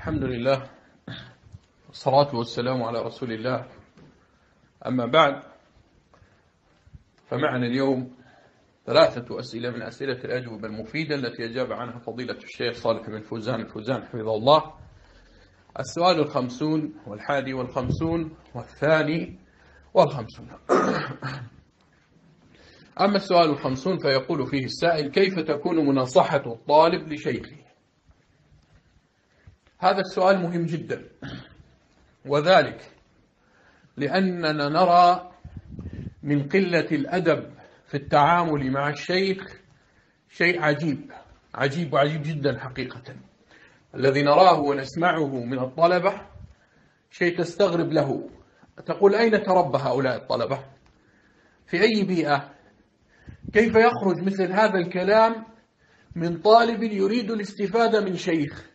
الحمد لله والصلاة والسلام على رسول الله. أما بعد، فمعنا اليوم 3 أسئلة من أسئلة الأجوبة المفيدة التي أجاب عنها فضيلة الشيخ صالح بن فوزان حفظه الله. السؤال 50 والحادي 50 والثاني 50. أما السؤال 50 فيقول فيه السائل: كيف تكون مناصحة الطالب لشيخه؟ هذا السؤال مهم جدا، وذلك لأننا نرى من قلة الأدب في التعامل مع الشيخ شيء عجيب جدا حقيقة. الذي نراه ونسمعه من الطلبة شيء تستغرب له، تقول: أين تربى هؤلاء الطلبة؟ في أي بيئة؟ كيف يخرج مثل هذا الكلام من طالب يريد الاستفادة من شيخ؟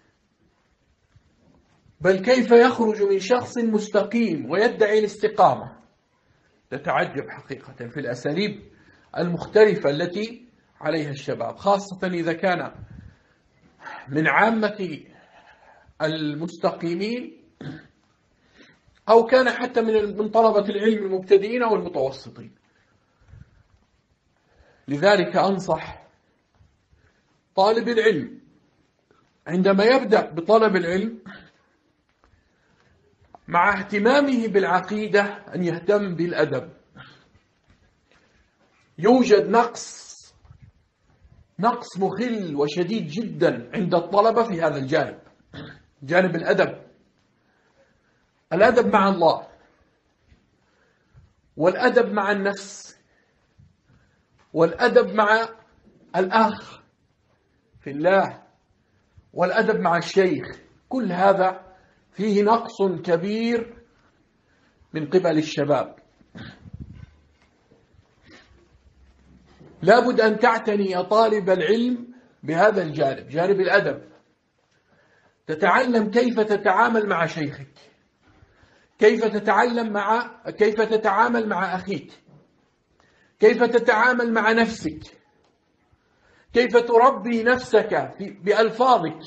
بل كيف يخرج من شخص مستقيم ويدعي الاستقامة؟ تتعجب حقيقة في الأساليب المختلفة التي عليها الشباب، خاصة إذا كان من عامة المستقيمين أو كان حتى من طلبة العلم المبتدئين أو المتوسطين. لذلك أنصح طالب العلم عندما يبدأ بطلب العلم مع اهتمامه بالعقيدة أن يهتم بالأدب. يوجد نقص مخل وشديد جدا عند الطلبة في هذا الجانب، جانب الأدب مع الله، والأدب مع النفس، والأدب مع الأخ في الله، والأدب مع الشيخ. كل هذا فيه نقص كبير من قبل الشباب. لابد أن تعتني يا طالب العلم بهذا الجانب، جانب الأدب. تتعلم كيف تتعامل مع شيخك، كيف تتعامل مع أخيك، كيف تتعامل مع نفسك، كيف تربي نفسك بألفاظك،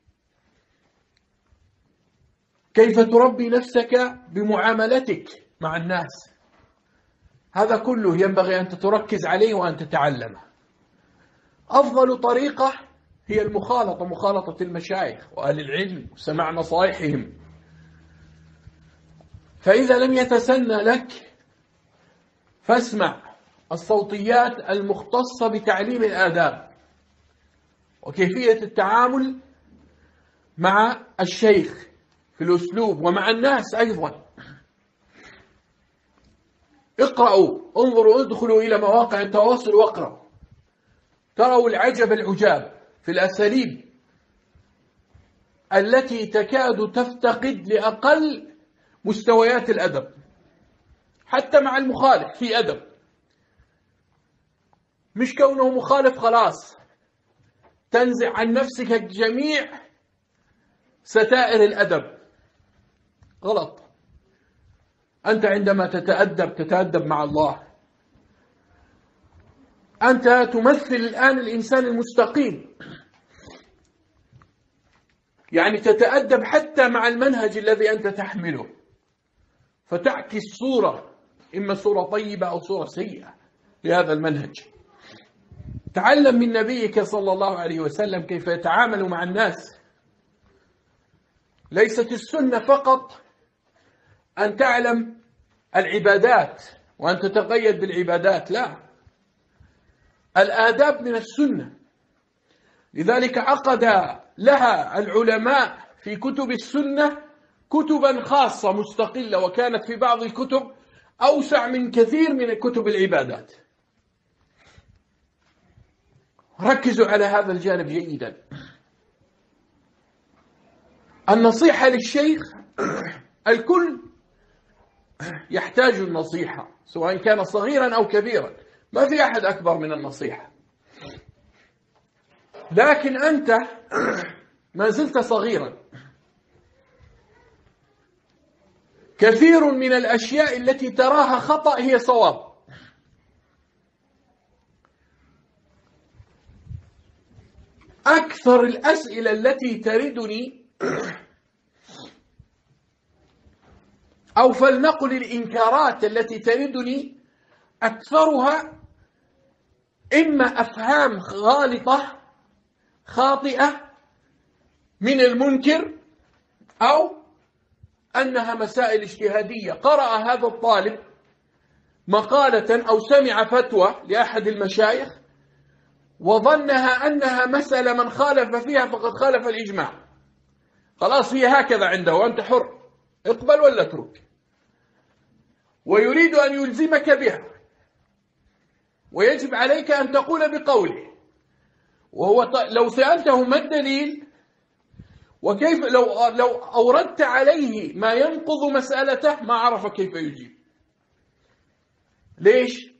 كيف تربي نفسك بمعاملتك مع الناس. هذا كله ينبغي أن تركز عليه وأن تتعلمه. أفضل طريقة هي مخالطة المشايخ وأهل العلم وسماع نصائحهم. فإذا لم يتسنى لك فاسمع الصوتيات المختصة بتعليم الآداب وكيفية التعامل مع الشيخ في الأسلوب ومع الناس أيضا. اقرأوا، انظروا، ادخلوا إلى مواقع التواصل واقرأوا، تروا العجاب في الأساليب التي تكاد تفتقد لأقل مستويات الأدب. حتى مع المخالف في أدب، مش كونه مخالف خلاص تنزع عن نفسك جميع ستائر الأدب. غلط. أنت عندما تتأدب مع الله، أنت تمثل الآن الإنسان المستقيم، يعني تتأدب حتى مع المنهج الذي أنت تحمله، فتعكس صورة، إما صورة طيبة أو صورة سيئة لهذا المنهج. تعلم من نبيك صلى الله عليه وسلم كيف يتعامل مع الناس. ليست السنة فقط أن تعلم العبادات وأن تتقيد بالعبادات، لا، الآداب من السنة. لذلك عقد لها العلماء في كتب السنة كتبا خاصة مستقلة، وكانت في بعض الكتب أوسع من كثير من كتب العبادات. ركزوا على هذا الجانب جيدا. النصيحة للشيخ، الكل يحتاج النصيحة سواء كان صغيرا أو كبيرا، ما في أحد أكبر من النصيحة، لكن أنت ما زلت صغيرا. كثير من الأشياء التي تراها خطأ هي صواب. أكثر الأسئلة التي تردني أو فلنقل الإنكارات التي تردني أكثرها إما أفهام غالطة خاطئة من المنكر، أو أنها مسائل اجتهادية. قرأ هذا الطالب مقالة أو سمع فتوى لأحد المشايخ وظنها أنها مسألة من خالف فيها فقد خالف الإجماع، خلاص هي هكذا عنده وأنت حر، اقبل ولا اترك، ويريد أن يلزمك بها، ويجب عليك أن تقول بقوله. وهو لو سألته ما الدليل وكيف، لو أوردت عليه ما ينقض مسألته ما عرف كيف يجيب. ليش؟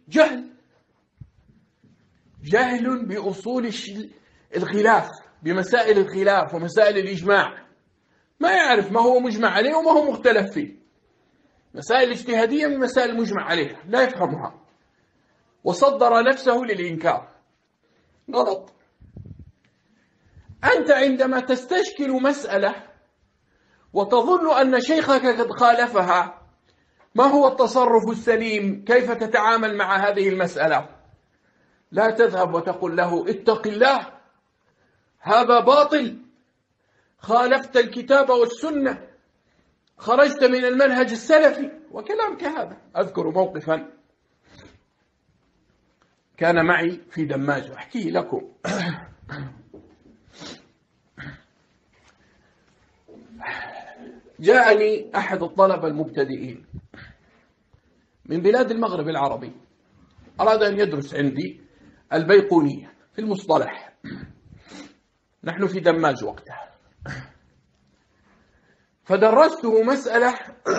جهل بأصول الخلاف، بمسائل الخلاف ومسائل الإجماع، ما يعرف ما هو مجمع عليه وما هو مختلف فيه. مسائل اجتهادية من مسائل المجمع عليها لا يفهمها، وصدر نفسه للإنكار. غلط. أنت عندما تستشكل مسألة وتظن أن شيخك قد خالفها، ما هو التصرف السليم؟ كيف تتعامل مع هذه المسألة؟ لا تذهب وتقول له اتق الله، هذا باطل، خالفت الكتاب والسنة، خرجت من المنهج السلفي، وكلام كهذا. أذكر موقفا كان معي في دماج، أحكيه لكم. جاءني أحد الطلبة المبتدئين من بلاد المغرب العربي، أراد أن يدرس عندي البيقونية في المصطلح، نحن في دماج وقتها، فدرسته مسألة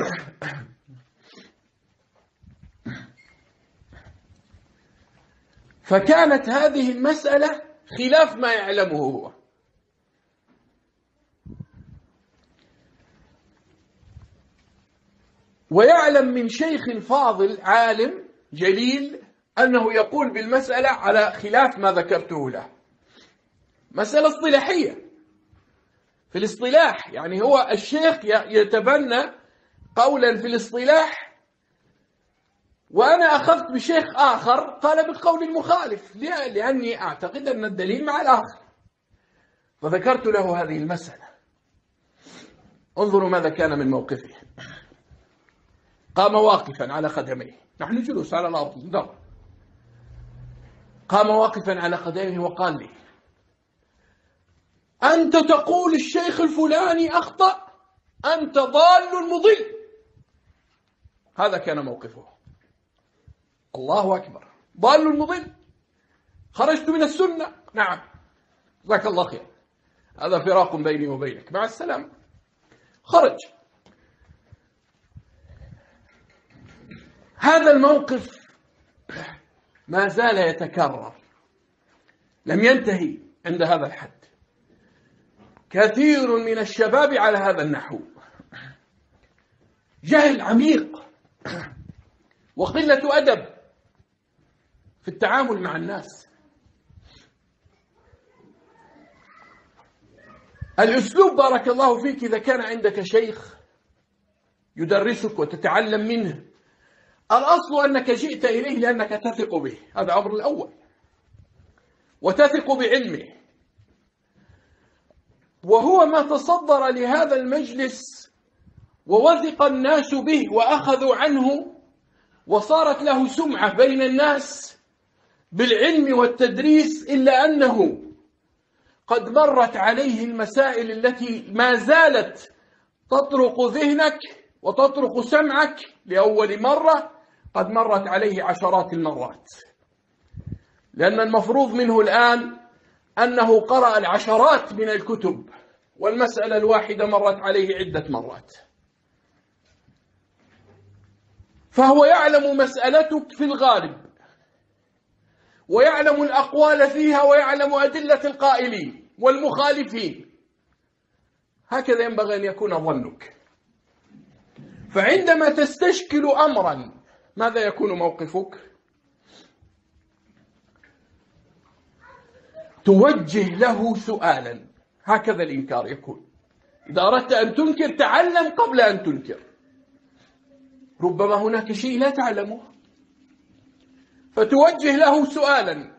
فكانت هذه المسألة خلاف ما يعلمه هو، ويعلم من شيخ فاضل عالم جليل أنه يقول بالمسألة على خلاف ما ذكرته له. مسألة اصطلاحية في الاصطلاح، يعني هو الشيخ يتبنى قولا في الاصطلاح، وأنا أخذت بشيخ آخر قال بالقول المخالف، لأني أعتقد أن الدليل مع الآخر. فذكرت له هذه المسألة. انظروا ماذا كان من موقفه. قام واقفا على قدميه، نحن جلوس على الأرض ندر، قام واقفا على قدميه وقال لي: أنت تقول الشيخ الفلاني أخطأ، أنت ضال مضل. هذا كان موقفه. الله أكبر، ضال مضل، خرجت من السنة. نعم، جزاك الله خير، هذا فراق بيني وبينك، مع السلامة. خرج. هذا الموقف ما زال يتكرر، لم ينتهي عند هذا الحد. كثير من الشباب على هذا النحو، جهل عميق وقلة أدب في التعامل مع الناس. الأسلوب بارك الله فيك، إذا كان عندك شيخ يدرسك وتتعلم منه، الأصل أنك جئت إليه لأنك تثق به، هذا الأمر الأول، وتثق بعلمه، وهو ما تصدر لهذا المجلس ووثق الناس به وأخذوا عنه، وصارت له سمعة بين الناس بالعلم والتدريس، إلا أنه قد مرت عليه المسائل التي ما زالت تطرق ذهنك وتطرق سمعك لأول مرة، قد مرت عليه عشرات المرات، لأن المفروض منه الآن أنه قرأ العشرات من الكتب، والمسألة الواحدة مرت عليه عدة مرات. فهو يعلم مسألتك في الغالب، ويعلم الأقوال فيها، ويعلم أدلة القائلين والمخالفين. هكذا ينبغي أن يكون ظنك. فعندما تستشكل أمرا، ماذا يكون موقفك؟ توجه له سؤالا. هكذا الإنكار يكون. إذا أردت أن تنكر، تعلم قبل أن تنكر. ربما هناك شيء لا تعلمه، فتوجه له سؤالا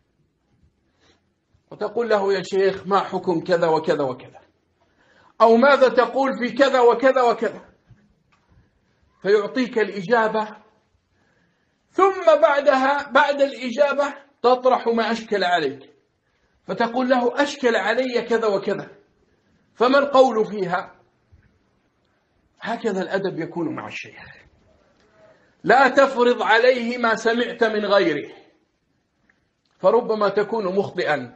وتقول له: يا شيخ، ما حكم كذا وكذا وكذا، أو ماذا تقول في كذا وكذا وكذا، فيعطيك الإجابة، ثم بعد الإجابة تطرح ما أشكل عليك، فتقول له: أشكل علي كذا وكذا، فما القول فيها؟ هكذا الأدب يكون مع الشيخ. لا تفرض عليه ما سمعت من غيره، فربما تكون مخطئا،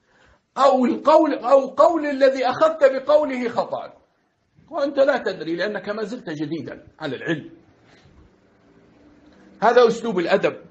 أو قول الذي أخذت بقوله خطأ وأنت لا تدري، لأنك ما زلت جديدا على العلم. هذا أسلوب الأدب.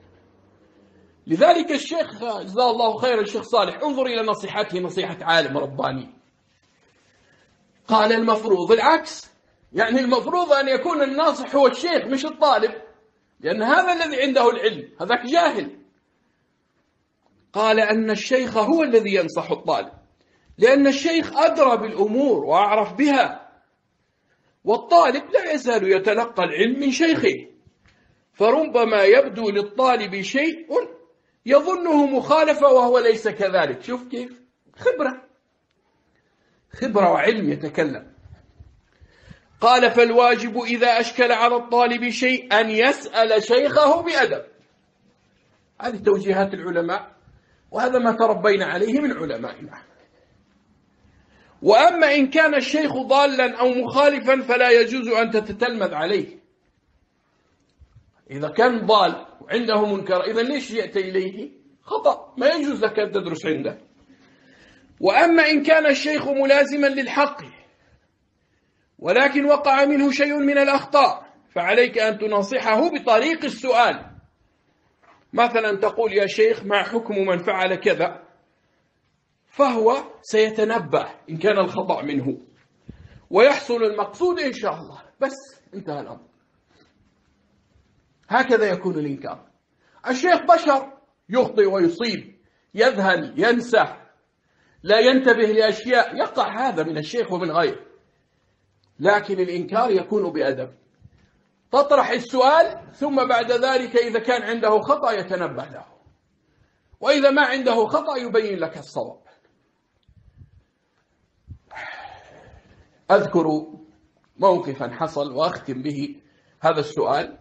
لذلك الشيخ جزاه الله خير، الشيخ صالح، انظر إلى نصيحته، نصيحة عالم رباني. قال: المفروض العكس، يعني المفروض أن يكون الناصح هو الشيخ مش الطالب، لأن هذا الذي عنده العلم، هذاك جاهل. قال: أن الشيخ هو الذي ينصح الطالب، لأن الشيخ أدرى بالأمور وأعرف بها، والطالب لا يزال يتلقى العلم من شيخه، فربما يبدو للطالب شيء يظنه مخالفة وهو ليس كذلك. شوف كيف خبرة وعلم يتكلم. قال: فالواجب إذا أشكل على الطالب شيء أن يسأل شيخه بأدب. هذه توجيهات العلماء، وهذا ما تربينا عليه من علمائنا. وأما إن كان الشيخ ضالا أو مخالفا فلا يجوز أن تتتلمذ عليه. إذا كان ضال وعنده منكر، إذا ليش جئت إليه؟ خطأ، ما يجوز لك أن تدرس عنده. وأما إن كان الشيخ ملازما للحق ولكن وقع منه شيء من الأخطاء، فعليك أن تنصحه بطريق السؤال. مثلا تقول: يا شيخ، ما حكم من فعل كذا؟ فهو سيتنبه إن كان الخطأ منه ويحصل المقصود إن شاء الله، بس انتهى الأمر. هكذا يكون الإنكار. الشيخ بشر، يخطئ ويصيب، يذهل، ينسى، لا ينتبه لأشياء، يقع هذا من الشيخ ومن غيره، لكن الإنكار يكون بأدب. تطرح السؤال، ثم بعد ذلك إذا كان عنده خطأ يتنبه له، وإذا ما عنده خطأ يبين لك الصواب. أذكر موقفا حصل وأختم به هذا السؤال.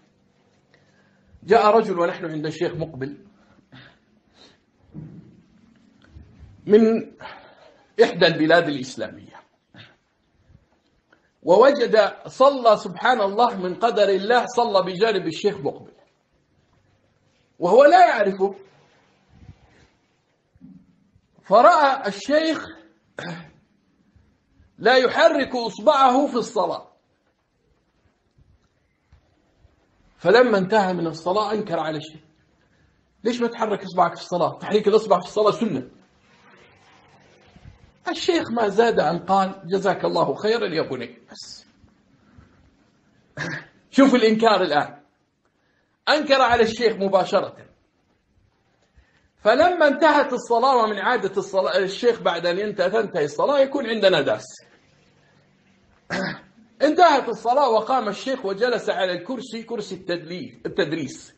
جاء رجل ونحن عند الشيخ مقبل من إحدى البلاد الإسلامية، ووجد صلى سبحان الله من قدر الله، صلى بجانب الشيخ مقبل وهو لا يعرفه، فرأى الشيخ لا يحرك إصبعه في الصلاة، فلما انتهى من الصلاة أنكر على الشيخ: ليش ما تحرك إصبعك في الصلاة؟ تحريك الإصبع في الصلاة سنة. الشيخ ما زاد أن قال: جزاك الله خيرا يا بني. بس شوف الإنكار الآن، أنكر على الشيخ مباشرة. فلما انتهت الصلاة، ومن عادة الصلاة الشيخ بعد أن تنتهي الصلاة يكون عندنا درس، انتهت الصلاة وقام الشيخ وجلس على الكرسي، كرسي التدريس.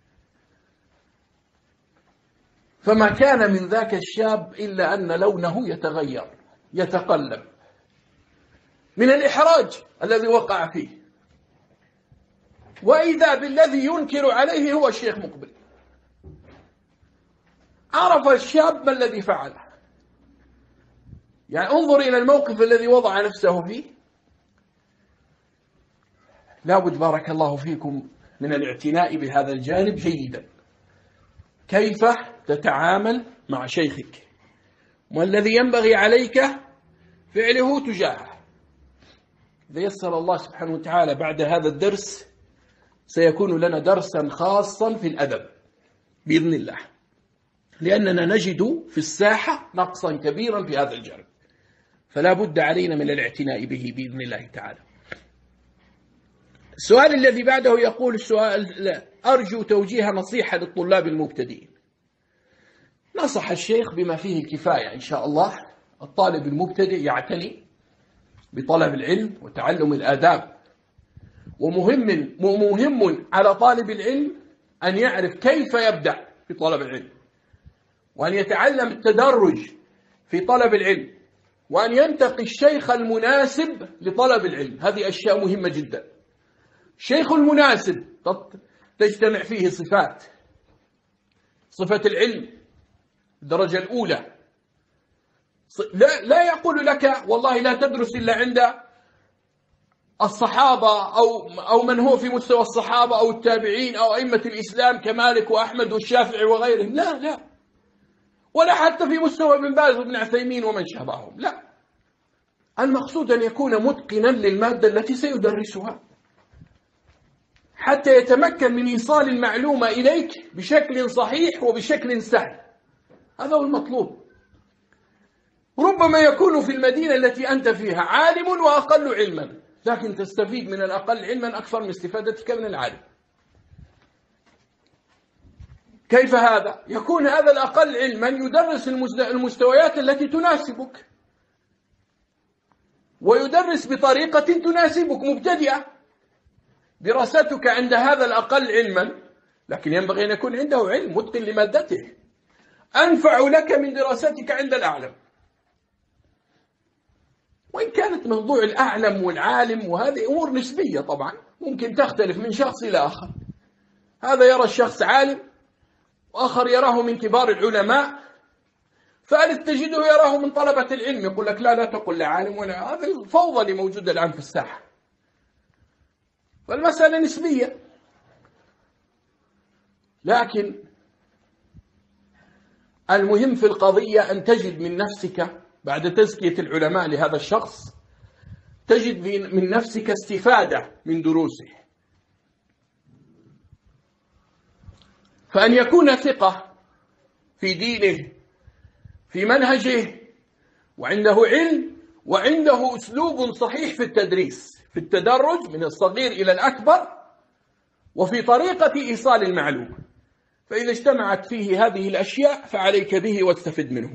فما كان من ذاك الشاب إلا أن لونه يتغير، يتقلب من الإحراج الذي وقع فيه، وإذا بالذي ينكر عليه هو الشيخ مقبل. عرف الشاب ما الذي فعله. يعني انظر إلى الموقف الذي وضع نفسه فيه. لابد بارك الله فيكم من الاعتناء بهذا الجانب جيدا. كيف تتعامل مع شيخك، والذي ينبغي عليك فعله تجاهه. إذا يسر الله سبحانه وتعالى بعد هذا الدرس سيكون لنا درسا خاصا في الأدب بإذن الله، لأننا نجد في الساحة نقصا كبيرا في هذا الجانب، فلا بد علينا من الاعتناء به بإذن الله تعالى. السؤال الذي بعده يقول السؤال: أرجو توجيه نصيحة للطلاب المبتدئين. نصح الشيخ بما فيه الكفاية إن شاء الله. الطالب المبتدئ يعتني بطلب العلم وتعلم الآداب، ومهم على طالب العلم أن يعرف كيف يبدأ في طلب العلم، وأن يتعلم التدرج في طلب العلم، وأن ينتقي الشيخ المناسب لطلب العلم. هذه أشياء مهمة جدا. الشيخ المناسب تجتمع فيه صفات: صفة العلم الدرجة الأولى، لا يقول لك والله لا تدرس إلا عند الصحابة أو من هو في مستوى الصحابة أو التابعين أو أئمة الإسلام كمالك وأحمد والشافعي وغيرهم، لا، ولا حتى في مستوى ابن باز وابن عثيمين ومن شابههم، لا. المقصود أن يكون متقنا للمادة التي سيدرسها حتى يتمكن من إيصال المعلومة إليك بشكل صحيح وبشكل سهل. هذا هو المطلوب. ربما يكون في المدينة التي أنت فيها عالم وأقل علما، لكن تستفيد من الأقل علما أكثر من استفادتك من العالم. كيف هذا؟ يكون هذا الأقل علما يدرس المستويات التي تناسبك، ويدرس بطريقة تناسبك مبتدئة. دراستك عند هذا الأقل علما، لكن ينبغي أن يكون عنده علم متقن لمادته، أنفع لك من دراستك عند الأعلم. وإن كانت موضوع الأعلم والعالم وهذه أمور نسبية طبعا، ممكن تختلف من شخص إلى آخر. هذا يرى الشخص عالم وآخر يراه من كبار العلماء، فأنت تجده يراه من طلبة العلم، يقول لك لا تقل لا عالم ولا. هذا الفوضى اللي موجودة الآن في الساحة. فالمسألة نسبية، لكن المهم في القضية أن تجد من نفسك بعد تزكية العلماء لهذا الشخص، تجد من نفسك استفادة من دروسه. فأن يكون ثقة في دينه، في منهجه، وعنده علم، وعنده أسلوب صحيح في التدريس، في التدرج من الصغير إلى الأكبر، وفي طريقة إيصال المعلومة. فإذا اجتمعت فيه هذه الأشياء فعليك به واستفد منه.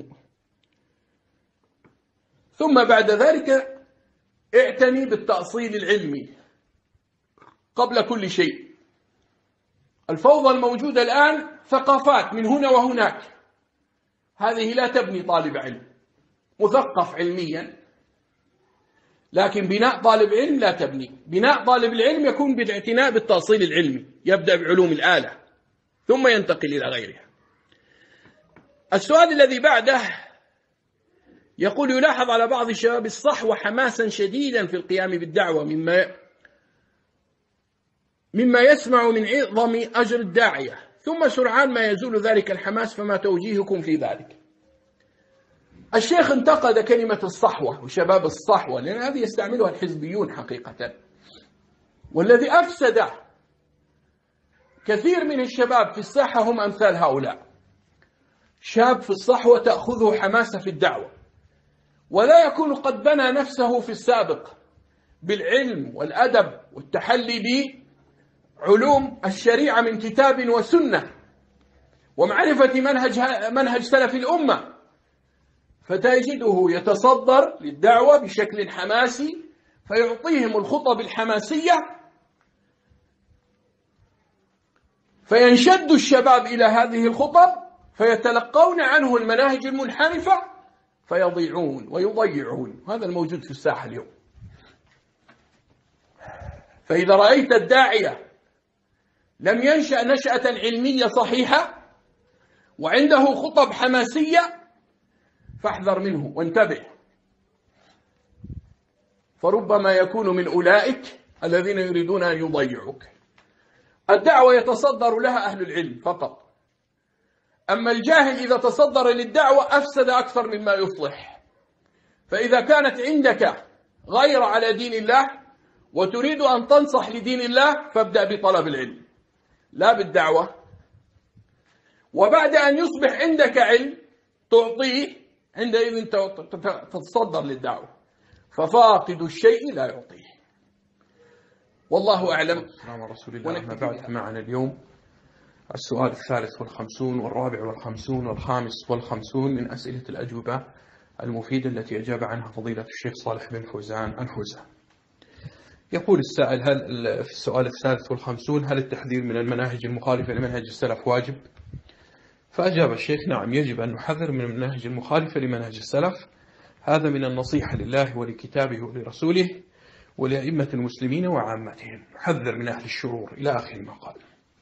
ثم بعد ذلك اعتني بالتأصيل العلمي قبل كل شيء. الفوضى الموجودة الآن ثقافات من هنا وهناك، هذه لا تبني طالب علم مثقف علميا، لكن بناء طالب علم لا تبني. بناء طالب العلم يكون بالاعتناء بالتأصيل العلمي، يبدأ بعلوم الآلة ثم ينتقل إلى غيرها. السؤال الذي بعده يقول: يلاحظ على بعض الشباب الصحوة حماسا شديدا في القيام بالدعوة مما يسمع من عظم أجر الداعية، ثم سرعان ما يزول ذلك الحماس، فما توجيهكم في ذلك؟ الشيخ انتقد كلمة الصحوة وشباب الصحوة، لأن هذه يستعملها الحزبيون حقيقة، والذي أفسد كثير من الشباب في الساحة هم أمثال هؤلاء. شاب في الصحوة تأخذه حماسة في الدعوة، ولا يكون قد بنى نفسه في السابق بالعلم والأدب والتحلي بعلوم الشريعة من كتاب وسنة، ومعرفة منهج سلف الأمة، فتجده يتصدر للدعوة بشكل حماسي، فيعطيهم الخطب الحماسية، فينشد الشباب إلى هذه الخطب، فيتلقون عنه المناهج المنحرفة، فيضيعون ويضيعون. هذا الموجود في الساحة اليوم. فإذا رأيت الداعية لم ينشأ نشأة علمية صحيحة وعنده خطب حماسية، فاحذر منه وانتبه، فربما يكون من أولئك الذين يريدون أن يضيعوك. الدعوة يتصدر لها أهل العلم فقط، أما الجاهل إذا تصدر للدعوة أفسد أكثر مما يصلح. فإذا كانت عندك غير على دين الله وتريد أن تنصح لدين الله، فابدأ بطلب العلم لا بالدعوة. وبعد أن يصبح عندك علم تعطيه، عندئذ تتصدر للدعوة. ففاقد الشيء لا يعطيه. والله أعلم. السلام على رسول الله. أما بعد، معنا اليوم السؤال 53 والرابع 50 و55 من أسئلة الأجوبة المفيدة التي أجاب عنها فضيلة الشيخ صالح بن فوزان الفوزان. يقول السائل: هل في السؤال 53 هل التحذير من المناهج المخالفة لمنهج السلف واجب؟ فأجاب الشيخ: نعم، يجب أن نحذر من المناهج المخالفة لمنهج السلف. هذا من النصيحة لله ولكتابه ولرسوله ولأئمة المسلمين وعامتهم، نحذر من أهل الشرور إلى آخر ما قال.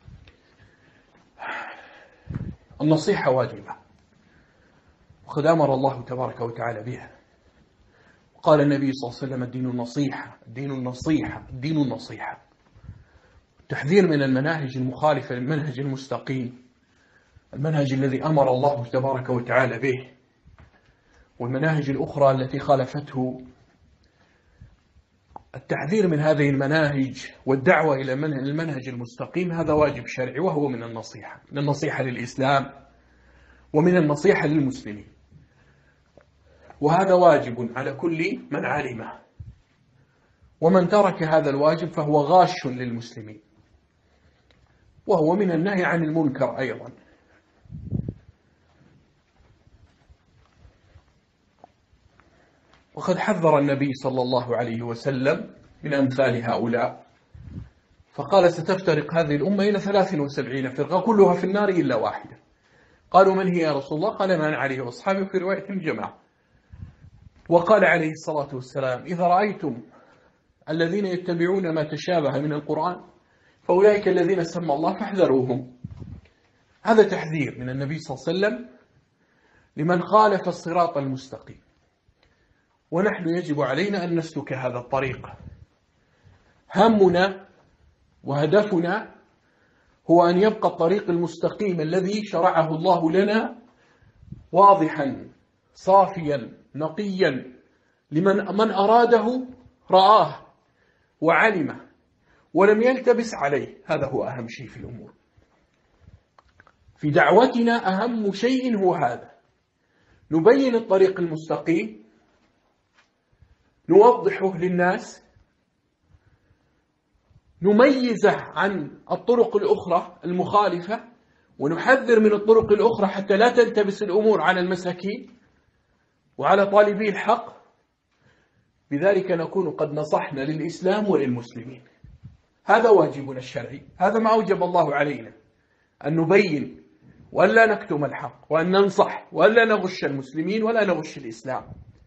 النصيحة واجبة، وقد أمر الله تبارك وتعالى بها. قال النبي صلى الله عليه وسلم: الدين النصيحة، الدين النصيحة، الدين النصيحة. التحذير من المناهج المخالفة للمنهج المستقيم، المنهج الذي أمر الله تبارك وتعالى به، والمناهج الأخرى التي خالفته. التحذير من هذه المناهج والدعوة إلى المنهج المستقيم هذا واجب شرعي، وهو من النصيحة، من النصيحة للإسلام ومن النصيحة للمسلمين، وهذا واجب على كل من علمه، ومن ترك هذا الواجب فهو غاش للمسلمين، وهو من النهي عن المنكر أيضا. وقد حذر النبي صلى الله عليه وسلم من أمثال هؤلاء، فقال: ستفترق هذه الأمة إلى 73 فرقة كلها في النار إلا واحدة. قالوا: من هي يا رسول الله؟ قال: من عليه وأصحابه، في رواية الجماعة. وقال عليه الصلاة والسلام: إذا رأيتم الذين يتبعون ما تشابه من القرآن فأولئك الذين سمى الله فاحذروهم. هذا تحذير من النبي صلى الله عليه وسلم لمن خالف الصراط المستقيم، ونحن يجب علينا أن نسلك هذا الطريق. همنا وهدفنا هو أن يبقى الطريق المستقيم الذي شرعه الله لنا واضحا صافيا نقيا، من أراده رآه وعلمه ولم يلتبس عليه. هذا هو أهم شيء في الأمور. في دعوتنا أهم شيء هو هذا، نبين الطريق المستقيم، نوضحه للناس، نميزه عن الطرق الأخرى المخالفة، ونحذر من الطرق الأخرى حتى لا تلتبس الأمور على المساكين وعلى طالبي الحق. بذلك نكون قد نصحنا للإسلام وللمسلمين. هذا واجبنا الشرعي، هذا ما أوجب الله علينا، أن نبين وأن لا نكتم الحق، وأن ننصح، وأن لا نغش المسلمين ولا نغش الإسلام.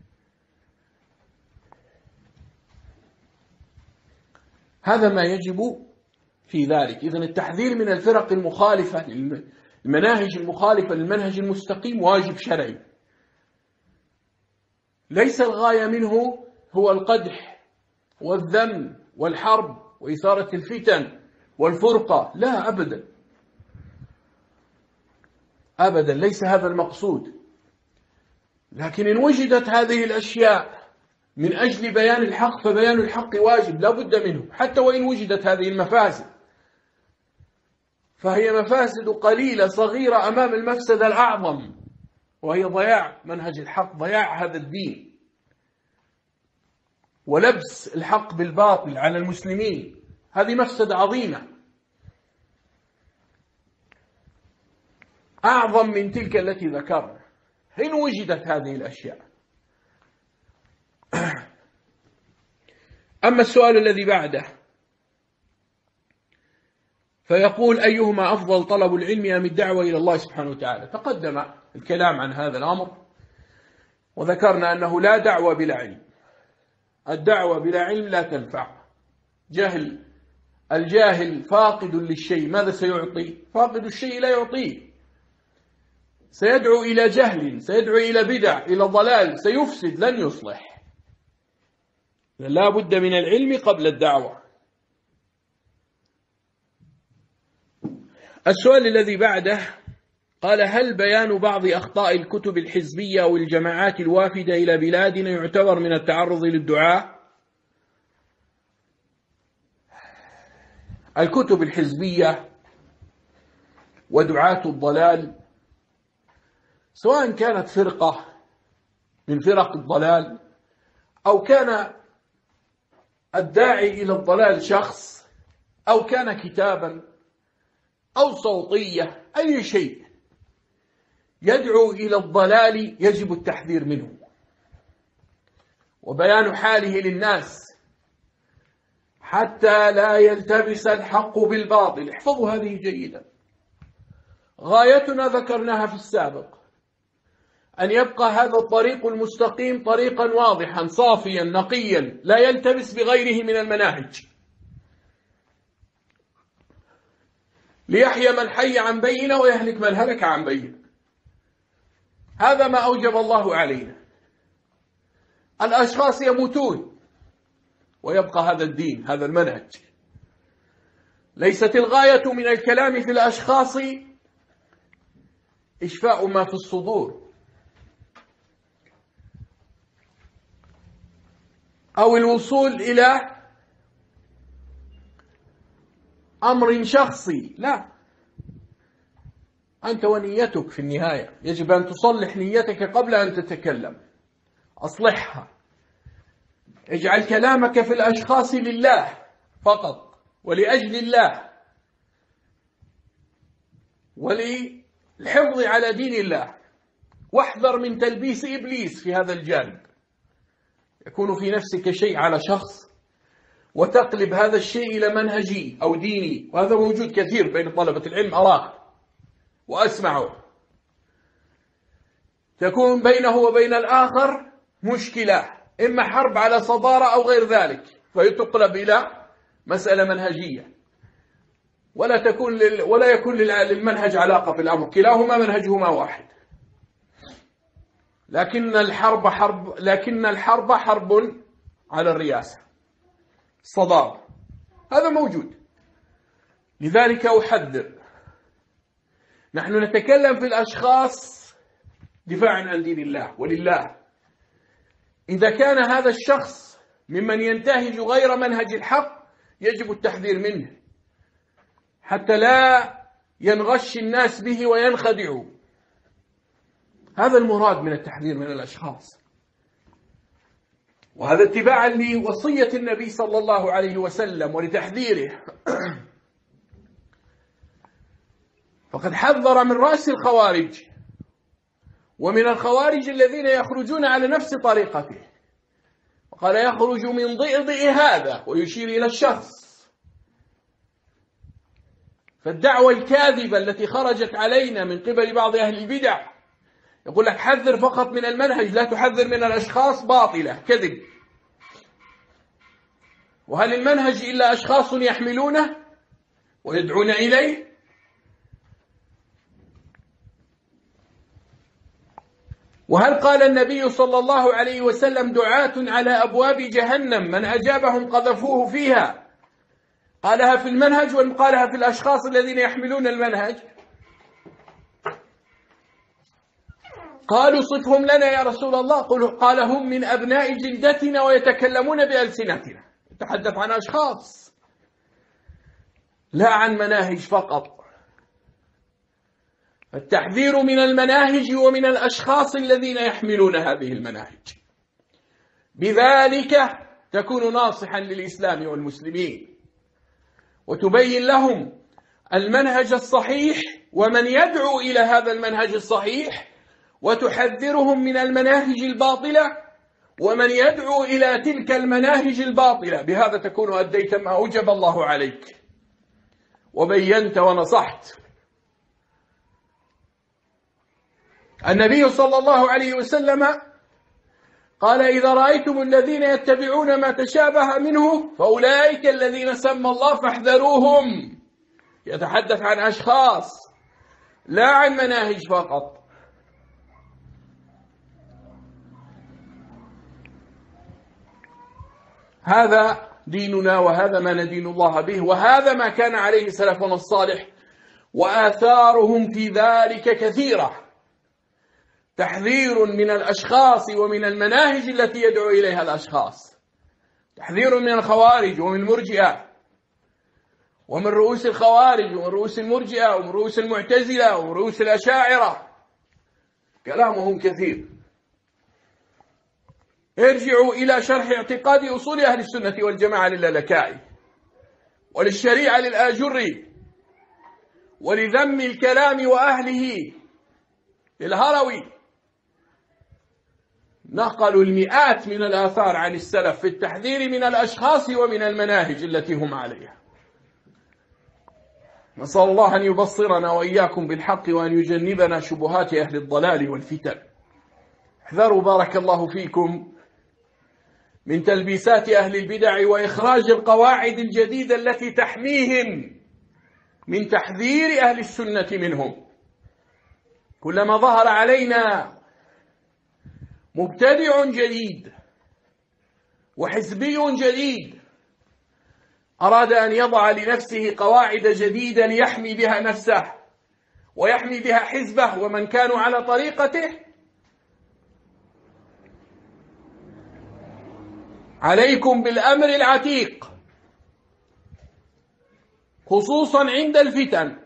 هذا ما يجب في ذلك. إذن التحذير من الفرق المخالفة، المناهج المخالفة للمنهج المستقيم، واجب شرعي. ليس الغاية منه هو القدح والذم والحرب وإثارة الفتن والفرقة، لا أبدا أبدا، ليس هذا المقصود. لكن إن وجدت هذه الأشياء من أجل بيان الحق فبيان الحق واجب لا بد منه، حتى وإن وجدت هذه المفاسد، فهي مفاسد قليلة صغيرة أمام المفسدة الأعظم، وهي ضياع منهج الحق، ضياع هذا الدين، ولبس الحق بالباطل على المسلمين. هذه مفسدة عظيمة أعظم من تلك التي ذكرنا إن وجدت هذه الأشياء. أما السؤال الذي بعده فيقول: أيهما أفضل، طلب العلم أم الدعوة إلى الله سبحانه وتعالى؟ تقدم الكلام عن هذا الأمر، وذكرنا أنه لا دعوة بلا علم. الدعوة بلا علم لا تنفع. الجاهل فاقد للشيء ماذا سيعطي؟ فاقد الشيء لا يعطيه. سيدعو إلى جهل، سيدعو إلى بدع، إلى ضلال، سيفسد لن يصلح. لا بد من العلم قبل الدعوة. السؤال الذي بعده قال: هل بيان بعض أخطاء الكتب الحزبية والجماعات الوافدة إلى بلادنا يعتبر من التعرض للدعاء؟ الكتب الحزبية ودعاة الضلال، سواء كانت فرقة من فرق الضلال أو كان الداعي إلى الضلال شخص أو كان كتابا أو صوتية، أي شيء يدعو إلى الضلال يجب التحذير منه وبيان حاله للناس حتى لا يلتبس الحق بالباطل. احفظوا هذه جيدا. غايتنا ذكرناها في السابق، أن يبقى هذا الطريق المستقيم طريقا واضحا صافيا نقيا لا يلتبس بغيره من المناهج، ليحيى من حي عن بينة ويهلك من هلك عن بينة. هذا ما أوجب الله علينا. الأشخاص يموتون ويبقى هذا الدين، هذا المنهج. ليست الغاية من الكلام في الأشخاص إشفاء ما في الصدور أو الوصول إلى أمر شخصي، لا. أنت ونيتك في النهاية يجب أن تصلح نيتك قبل أن تتكلم. أصلحها. اجعل كلامك في الأشخاص لله فقط، ولأجل الله، وللحفظ على دين الله. واحذر من تلبيس إبليس في هذا الجانب. يكون في نفسك شيء على شخص وتقلب هذا الشيء إلى منهجي أو ديني، وهذا موجود كثير بين طلبة العلم، أراه وأسمعه. تكون بينه وبين الآخر مشكلة، إما حرب على صدارة أو غير ذلك، فيتقلب إلى مسألة منهجية، ولا يكون للمنهج علاقة في الأمر، كلاهما منهجهما واحد. لكن الحرب حرب على الرياسة، الصدارة، هذا موجود. لذلك أحذر. نحن نتكلم في الأشخاص دفاعا عن دين الله ولله. إذا كان هذا الشخص ممن ينتهج غير منهج الحق يجب التحذير منه حتى لا ينغش الناس به وينخدعوا. هذا المراد من التحذير من الأشخاص، وهذا اتباعا لوصية النبي صلى الله عليه وسلم ولتحذيره. فقد حذر من رأس الخوارج، ومن الخوارج الذين يخرجون على نفس طريقته، وقال يخرج من ضئضئ هذا، ويشير إلى الشخص. فالدعوة الكاذبة التي خرجت علينا من قبل بعض أهل البدع يقول لك حذر فقط من المنهج، لا تحذر من الأشخاص، باطلة، كذب. وهل المنهج إلا أشخاص يحملونه ويدعون إليه؟ وهل قال النبي صلى الله عليه وسلم دعاة على أبواب جهنم من أجابهم قذفوه فيها؟ قالها في المنهج وقالها في الأشخاص الذين يحملون المنهج. قالوا صفهم لنا يا رسول الله، قال هم من أبناء جلدتنا ويتكلمون بألسنتنا. يتحدث عن أشخاص لا عن مناهج فقط. التحذير من المناهج ومن الأشخاص الذين يحملون هذه المناهج، بذلك تكون ناصحا للإسلام والمسلمين، وتبين لهم المنهج الصحيح ومن يدعو إلى هذا المنهج الصحيح، وتحذرهم من المناهج الباطلة ومن يدعو إلى تلك المناهج الباطلة. بهذا تكون أديت ما أوجب الله عليك وبينت ونصحت. النبي صلى الله عليه وسلم قال إذا رأيتم الذين يتبعون ما تشابه منه فأولئك الذين سمى الله فاحذروهم. يتحدث عن أشخاص لا عن مناهج فقط. هذا ديننا، وهذا ما ندين الله به، وهذا ما كان عليه سلفنا الصالح، وآثارهم في ذلك كثيرة. تحذير من الأشخاص ومن المناهج التي يدعو إليها الأشخاص، تحذير من الخوارج ومن المرجئة ومن رؤوس الخوارج ومن رؤوس المرجئة ومن رؤوس المعتزلة ومن رؤوس الأشاعرة، كلامهم كثير. ارجعوا إلى شرح اعتقاد أصول أهل السنة والجماعة للالكائي، وللشريعة للآجري، ولذم الكلام وأهله للهروي، نقلوا المئات من الآثار عن السلف في التحذير من الأشخاص ومن المناهج التي هم عليها. نسأل الله أن يبصرنا وإياكم بالحق وأن يجنبنا شبهات أهل الضلال والفتن. احذروا بارك الله فيكم من تلبيسات أهل البدع وإخراج القواعد الجديدة التي تحميهم من تحذير أهل السنة منهم. كلما ظهر علينا مبتدع جديد وحزبي جديد أراد أن يضع لنفسه قواعد جديدة ليحمي بها نفسه ويحمي بها حزبه ومن كانوا على طريقته، عليكم بالأمر العتيق خصوصا عند الفتن.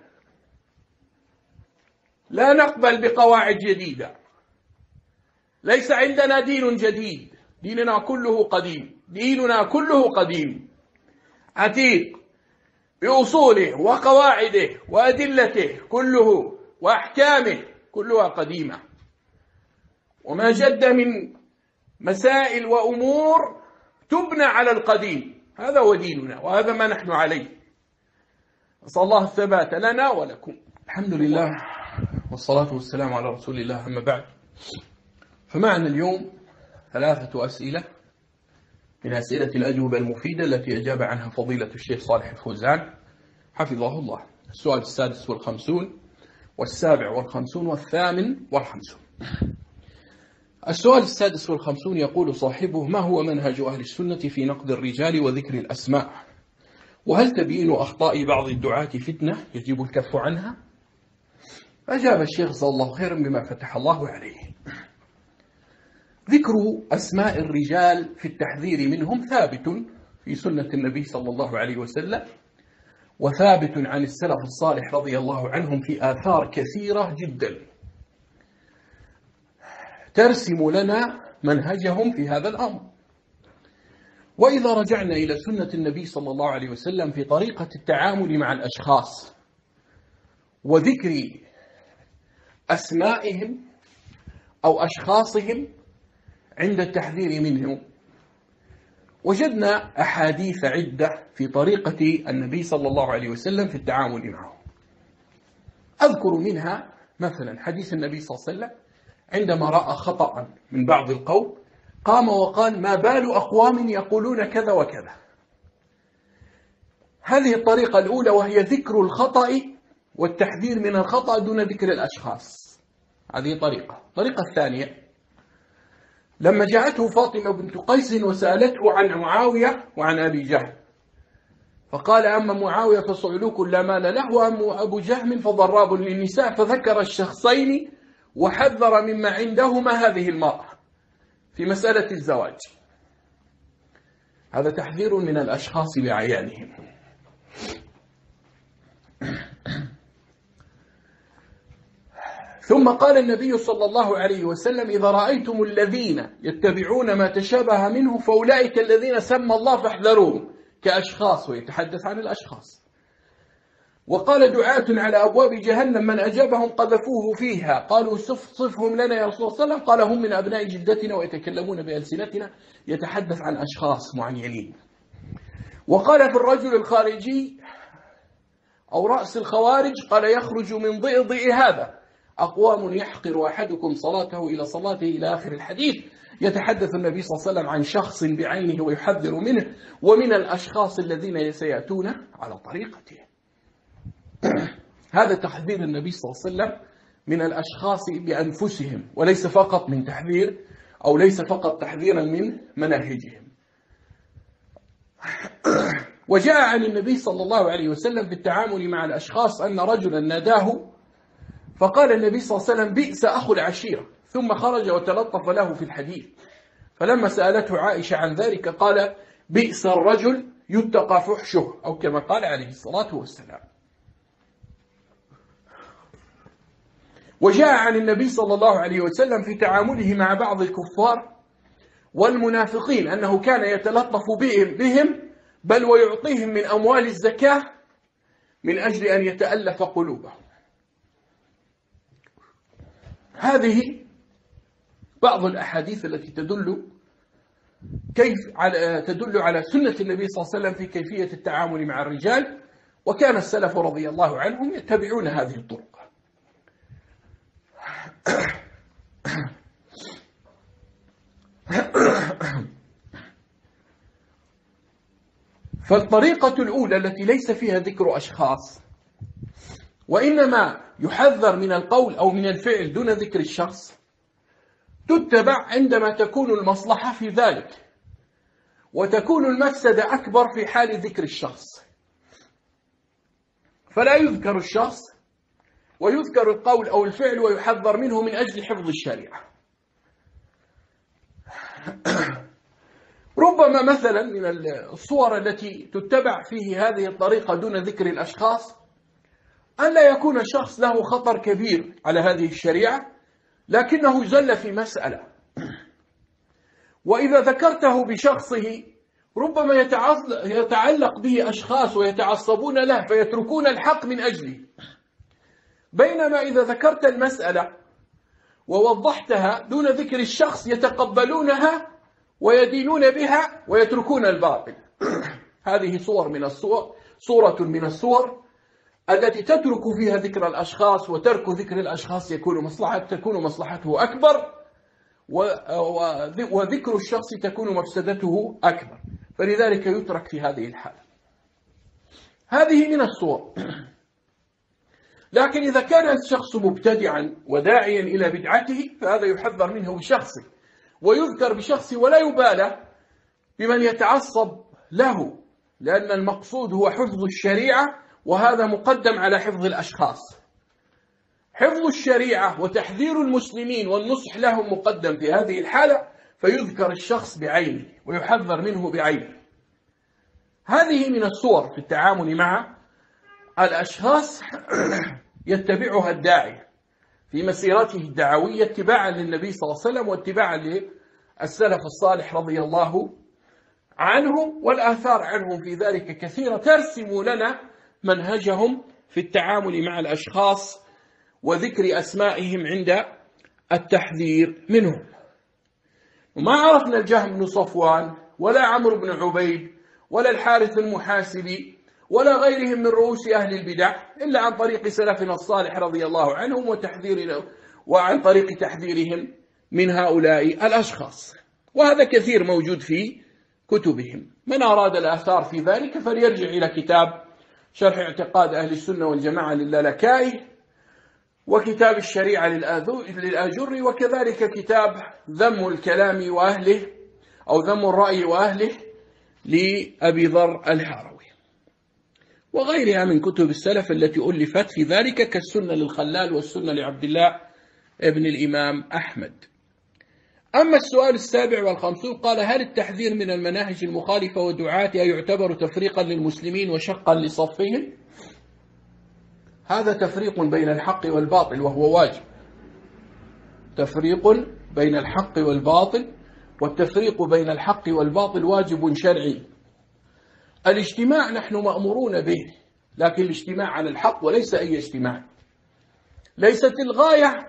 لا نقبل بقواعد جديدة. ليس عندنا دين جديد، ديننا كله قديم، ديننا كله قديم عتيق بأصوله وقواعده وأدلته كله وأحكامه كلها قديمة، وما جد من مسائل وأمور تبنى على القديم. هذا هو ديننا وهذا ما نحن عليه. نسأل الله الثبات لنا ولكم. الحمد لله والصلاة والسلام على رسول الله، أما بعد. فمعنا اليوم 3 أسئلة من أسئلة الأجوبة المفيدة التي أجاب عنها فضيلة الشيخ صالح الفوزان حفظه الله. السؤال 56 وال57 وال58. السؤال 56 يقول صاحبه: ما هو منهج أهل السنة في نقد الرجال وذكر الأسماء؟ وهل تبيين أخطاء بعض الدعاة فتنة يجب الكف عنها؟ أجاب الشيخ جزاه الله خيرا بما فتح الله عليه. ذكر أسماء الرجال في التحذير منهم ثابت في سنة النبي صلى الله عليه وسلم، وثابت عن السلف الصالح رضي الله عنهم في آثار كثيرة جدا ترسم لنا منهجهم في هذا الأمر. وإذا رجعنا إلى سنة النبي صلى الله عليه وسلم في طريقة التعامل مع الأشخاص وذكر أسمائهم أو أشخاصهم عند التحذير منهم، وجدنا أحاديث عدة في طريقة النبي صلى الله عليه وسلم في التعامل معهم. أذكر منها مثلا حديث النبي صلى الله عليه وسلم عندما رأى خطأ من بعض القوم قام وقال: ما بال أقوام يقولون كذا وكذا. هذه الطريقة الأولى، وهي ذكر الخطأ والتحذير من الخطأ دون ذكر الأشخاص. هذه الطريقة الثانية، لما جاءته فاطمة بنت قيس وسألته عن معاوية وعن أبي جهل، فقال: أما معاوية فصعلوك لا مال له، وأما أبو جهم فضراب للنساء، فذكر الشخصين وحذر مما عندهما هذه المرأة في مسألة الزواج. هذا تحذير من الأشخاص بعيانهم. ثم قال النبي صلى الله عليه وسلم: إذا رأيتم الذين يتبعون ما تشابه منه فأولئك الذين سمى الله فاحذروهم، كأشخاص، ويتحدث عن الأشخاص. وقال: دعاة على أبواب جهنم من أجابهم قذفوه فيها. قالوا: صفهم لنا يا رسول الله صلى الله عليه وسلم. قال: هم من أبناء جدتنا ويتكلمون بألسنتنا. يتحدث عن أشخاص معينين. وقال في الرجل الخارجي أو رأس الخوارج، قال: يخرج من ضئضئ هذا أقوام يحقر أحدكم صلاته إلى صلاته، إلى آخر الحديث. يتحدث النبي صلى الله عليه وسلم عن شخص بعينه ويحذر منه ومن الأشخاص الذين سيأتون على طريقته. هذا تحذير النبي صلى الله عليه وسلم من الأشخاص بأنفسهم، وليس فقط من تحذير، أو ليس فقط تحذيرا من مناهجهم. وجاء عن النبي صلى الله عليه وسلم في التعامل مع الأشخاص أن رجلا ناداه فقال النبي صلى الله عليه وسلم: بئس أخو العشيرة، ثم خرج وتلطف له في الحديث. فلما سألته عائشة عن ذلك قال: بئس الرجل يتقى فحشه، أو كما قال عليه الصلاة والسلام. وجاء عن النبي صلى الله عليه وسلم في تعامله مع بعض الكفار والمنافقين أنه كان يتلطف بهم بل ويعطيهم من أموال الزكاة من أجل أن يتألف قلوبهم. هذه بعض الأحاديث التي تدل على سنة النبي صلى الله عليه وسلم في كيفية التعامل مع الرجال، وكان السلف رضي الله عنهم يتبعون هذه الطرق. فالطريقة الأولى التي ليس فيها ذكر أشخاص وإنما يحذر من القول أو من الفعل دون ذكر الشخص، تتبع عندما تكون المصلحة في ذلك وتكون المفسدة أكبر في حال ذكر الشخص، فلا يذكر الشخص ويذكر القول أو الفعل ويحذر منه من أجل حفظ الشريعة. ربما مثلا من الصور التي تتبع فيه هذه الطريقة دون ذكر الأشخاص أن لا يكون الشخص له خطر كبير على هذه الشريعة لكنه زل في مسألة، وإذا ذكرته بشخصه ربما يتعلق به أشخاص ويتعصبون له فيتركون الحق من أجله، بينما إذا ذكرت المسألة ووضحتها دون ذكر الشخص يتقبلونها ويدينون بها ويتركون الباطل. هذه صورة من الصور التي تترك فيها ذكر الأشخاص، وترك ذكر الأشخاص تكون مصلحته أكبر، وذكر الشخص تكون مفسدته أكبر، فلذلك يترك في هذه الحالة. هذه من الصور. لكن إذا كان الشخص مبتدعا وداعيا إلى بدعته فهذا يحذر منه بشخصه ويذكر بشخصه ولا يبالى بمن يتعصب له، لأن المقصود هو حفظ الشريعة، وهذا مقدم على حفظ الأشخاص. حفظ الشريعة وتحذير المسلمين والنصح لهم مقدم في هذه الحالة، فيذكر الشخص بعينه ويحذر منه بعينه. هذه من الصور في التعامل مع الأشخاص يتبعها الداعي في مسيرته الدعوية اتباعا للنبي صلى الله عليه وسلم واتباعا للسلف الصالح رضي الله عنهم، والآثار عنهم في ذلك كثيرة ترسم لنا منهجهم في التعامل مع الأشخاص وذكر أسمائهم عند التحذير منهم. وما عرفنا الجهم بن صفوان ولا عمرو بن عبيد ولا الحارث المحاسبي ولا غيرهم من رؤوس أهل البدع إلا عن طريق سلفنا الصالح رضي الله عنهم وعن طريق تحذيرهم من هؤلاء الأشخاص، وهذا كثير موجود في كتبهم. من أراد الآثار في ذلك فليرجع إلى كتاب شرح اعتقاد أهل السنة والجماعة للالكائي، وكتاب الشريعة للآجري، وكذلك كتاب ذم الكلام وأهله أو ذم الرأي وأهله لأبي ذر الهروي، وغيرها من كتب السلف التي ألفت في ذلك كالسنة للخلال والسنة لعبد الله ابن الإمام أحمد. أما السؤال 57 قال: هل التحذير من المناهج المخالفة ودعاتها يعتبر تفريقا للمسلمين وشقا لصفهم؟ هذا تفريق بين الحق والباطل وهو واجب، تفريق بين الحق والباطل، والتفريق بين الحق والباطل واجب شرعي. الاجتماع نحن مأمورون به، لكن الاجتماع على الحق وليس أي اجتماع. ليست الغاية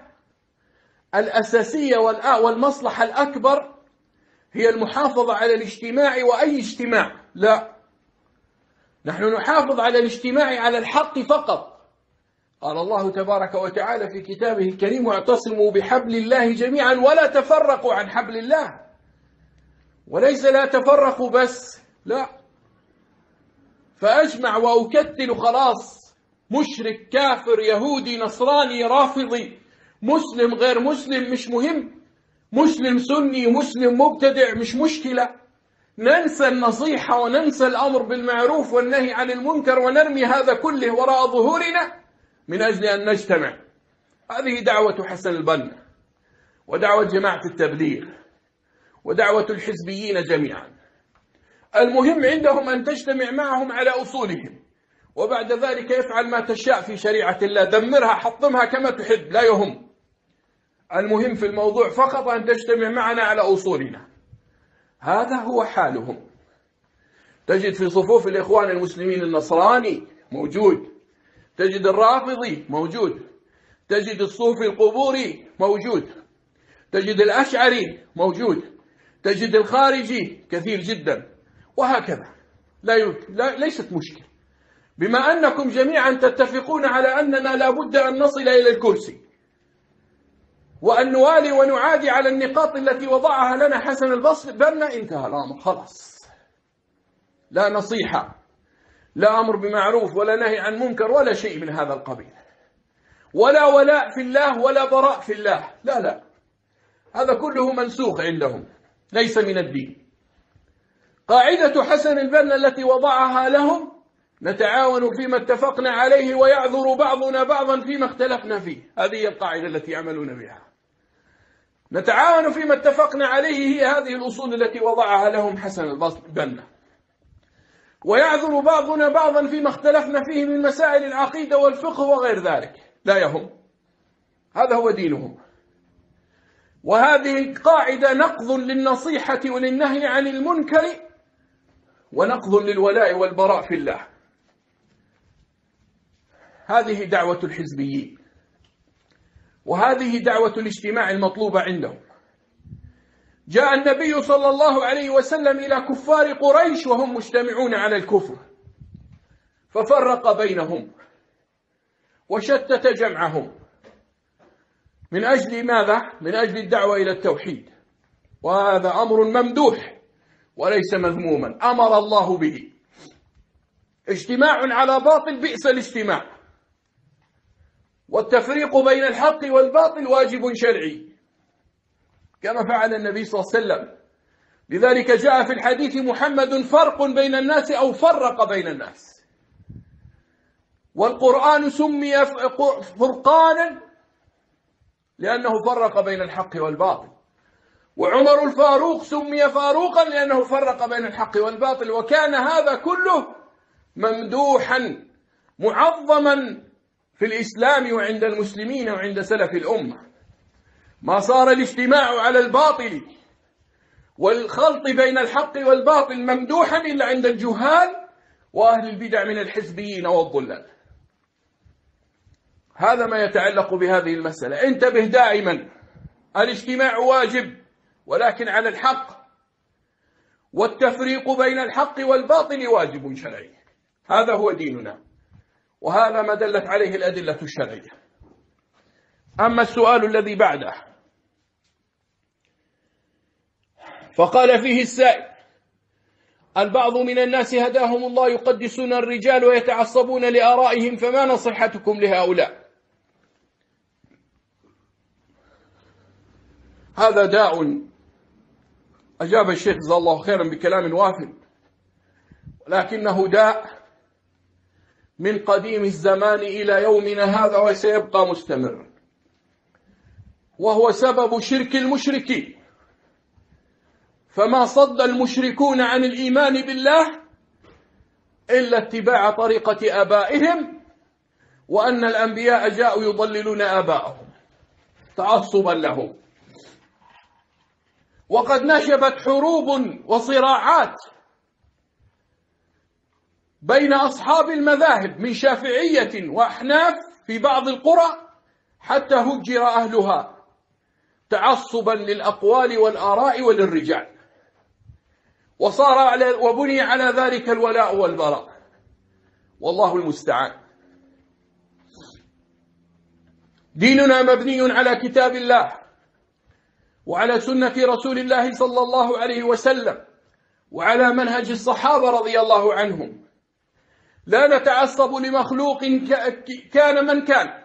الأساسية والمصلحة الأكبر هي المحافظة على الاجتماع وأي اجتماع، لا، نحن نحافظ على الاجتماع على الحق فقط. قال الله تبارك وتعالى في كتابه الكريم: واعتصموا بحبل الله جميعا ولا تفرقوا عن حبل الله. وليس لا تفرقوا بس، لا، فأجمع وأكتل خلاص، مشرك كافر يهودي نصراني رافضي مسلم غير مسلم مش مهم، مسلم سني مسلم مبتدع مش مشكلة، ننسى النصيحة وننسى الأمر بالمعروف والنهي عن المنكر ونرمي هذا كله وراء ظهورنا من أجل أن نجتمع. هذه دعوة حسن البنا ودعوة جماعة التبليغ ودعوة الحزبيين جميعا. المهم عندهم أن تجتمع معهم على أصولهم، وبعد ذلك يفعل ما تشاء في شريعة الله، دمرها حطمها كما تحب، لا يهم. المهم في الموضوع فقط أن تجتمع معنا على أصولنا. هذا هو حالهم. تجد في صفوف الإخوان المسلمين النصراني موجود، تجد الرافضي موجود، تجد الصوفي القبوري موجود، تجد الأشعري موجود، تجد الخارجي كثير جدا، وهكذا. ليست مشكلة، بما أنكم جميعا تتفقون على أننا لا بد أن نصل إلى الكرسي، وأن نوالي ونعادي على النقاط التي وضعها لنا حسن البنا، انتهى الأمر خلاص. لا نصيحة، لا أمر بمعروف، ولا نهي عن منكر، ولا شيء من هذا القبيل، ولا ولاء في الله، ولا براء في الله، لا لا، هذا كله منسوخ عندهم، ليس من الدين. قاعدة حسن البنا التي وضعها لهم: نتعاون فيما اتفقنا عليه ويعذر بعضنا بعضا فيما اختلفنا فيه. هذه هي القاعدة التي يعملون بها. نتعاون فيما اتفقنا عليه، هي هذه الأصول التي وضعها لهم حسن البنا. ويعذر بعضنا بعضا فيما اختلفنا فيه من مسائل العقيدة والفقه وغير ذلك، لا يهم، هذا هو دينهم. وهذه القاعدة نقض للنصيحة وللنهي عن المنكر، ونقض للولاء والبراء في الله. هذه دعوة الحزبيين، وهذه دعوة الاجتماع المطلوبة عندهم. جاء النبي صلى الله عليه وسلم إلى كفار قريش وهم مجتمعون على الكفر، ففرق بينهم وشتت جمعهم. من أجل ماذا؟ من أجل الدعوة إلى التوحيد، وهذا أمر ممدوح وليس مذموما، أمر الله به. اجتماع على باطل بئس الاجتماع، والتفريق بين الحق والباطل واجب شرعي كما فعل النبي صلى الله عليه وسلم. لذلك جاء في الحديث: محمد فرق بين الناس أو فرق بين الناس. والقرآن سمي فرقانا لأنه فرق بين الحق والباطل، وعمر الفاروق سمي فاروقا لأنه فرق بين الحق والباطل. وكان هذا كله ممدوحا معظما في الإسلام وعند المسلمين وعند سلف الأمة. ما صار الاجتماع على الباطل والخلط بين الحق والباطل ممدوحا إلا عند الجهال وأهل البدع من الحزبيين والضلال. هذا ما يتعلق بهذه المسألة. انتبه دائما، الاجتماع واجب ولكن على الحق، والتفريق بين الحق والباطل واجب شرعي. هذا هو ديننا، وهذا ما دلت عليه الأدلة الشرعية. أما السؤال الذي بعده، فقال فيه السائل: البعض من الناس هداهم الله يقدسون الرجال ويتعصبون لآرائهم، فما نصيحتكم لهؤلاء؟ هذا داء. أجاب الشيخ جزاه الله خيرا بكلام وافٍ، ولكنه داء من قديم الزمان إلى يومنا هذا، وسيبقى مستمرا، وهو سبب شرك المشركين. فما صد المشركون عن الإيمان بالله إلا اتباع طريقة آبائهم، وأن الأنبياء جاءوا يضللون آباءهم تعصبا لهم. وقد نشبت حروب وصراعات بين أصحاب المذاهب من شافعية وأحناف في بعض القرى حتى هجر أهلها تعصبا للأقوال والآراء وللرجال، وبني على ذلك الولاء والبراء، والله المستعان. ديننا مبني على كتاب الله وعلى سنة رسول الله صلى الله عليه وسلم وعلى منهج الصحابة رضي الله عنهم. لا نتعصب لمخلوق كان من كان،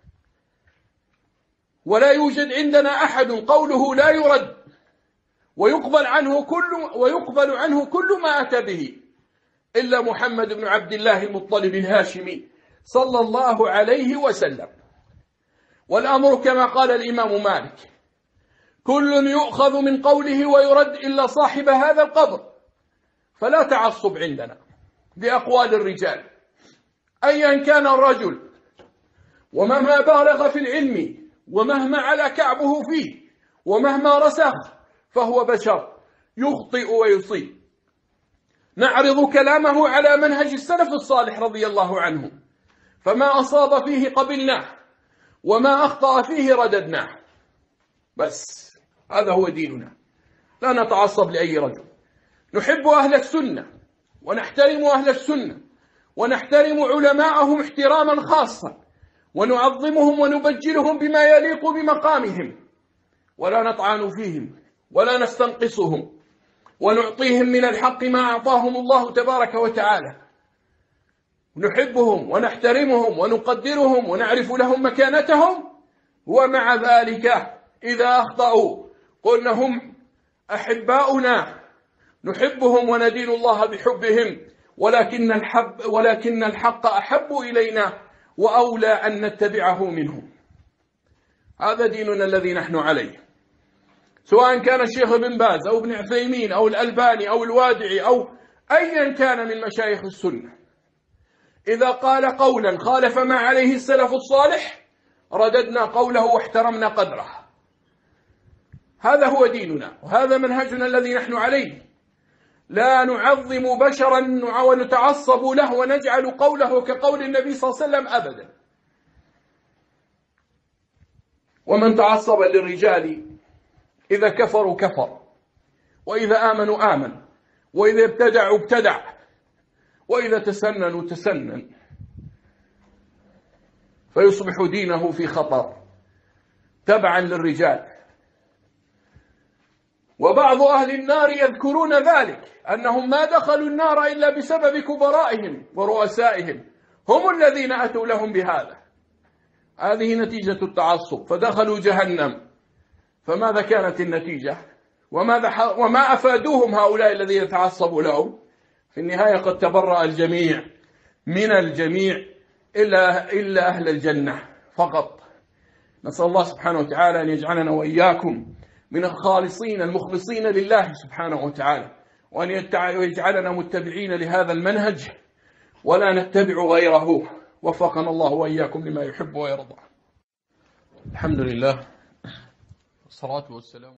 ولا يوجد عندنا أحد قوله لا يرد ويقبل عنه كل ما أتى به إلا محمد بن عبد الله المطلب الهاشمي صلى الله عليه وسلم. والأمر كما قال الإمام مالك: كل يؤخذ من قوله ويرد إلا صاحب هذا القبر. فلا تعصب عندنا لأقوال الرجال أيا كان الرجل، ومهما بالغ في العلم، ومهما علا كعبه فيه، ومهما رسخ، فهو بشر يخطئ ويصيب. نعرض كلامه على منهج السلف الصالح رضي الله عنهم، فما أصاب فيه قبلناه، وما أخطأ فيه رددناه. بس هذا هو ديننا، لا نتعصب لأي رجل، نحب أهل السنة ونحترم أهل السنة ونحترم علماءهم احتراما خاصا، ونعظمهم ونبجلهم بما يليق بمقامهم، ولا نطعن فيهم ولا نستنقصهم، ونعطيهم من الحق ما أعطاهم الله تبارك وتعالى، نحبهم ونحترمهم ونقدرهم ونعرف لهم مكانتهم، ومع ذلك إذا أخطأوا قلنا هم أحباؤنا نحبهم وندين الله بحبهم، ولكن الحق أحب إلينا وأولى أن نتبعه منهم. هذا ديننا الذي نحن عليه، سواء كان الشيخ بن باز أو ابن عثيمين أو الألباني أو الوادعي أو أيا كان من مشايخ السنة، إذا قال قولا خالف ما عليه السلف الصالح رددنا قوله واحترمنا قدره. هذا هو ديننا وهذا منهجنا الذي نحن عليه، لا نعظم بشرا ونتعصب له ونجعل قوله كقول النبي صلى الله عليه وسلم أبدا. ومن تعصب للرجال إذا كفروا كفر، وإذا آمنوا آمن، وإذا ابتدعوا ابتدع، وإذا تسننوا تسنن، فيصبح دينه في خطر تبعا للرجال. وبعض أهل النار يذكرون ذلك، أنهم ما دخلوا النار إلا بسبب كبرائهم ورؤسائهم، هم الذين أتوا لهم بهذا. هذه نتيجة التعصب، فدخلوا جهنم. فماذا كانت النتيجة؟ وما أفادوهم هؤلاء الذين يتعصبوا لهم؟ في النهاية قد تبرأ الجميع من الجميع إلا أهل الجنة فقط. نسأل الله سبحانه وتعالى أن يجعلنا وإياكم من الخالصين المخلصين لله سبحانه وتعالى، وأن يجعلنا متبعين لهذا المنهج ولا نتبع غيره. وفقنا الله وإياكم لما يحب ويرضى. الحمد لله والصلاة والسلام.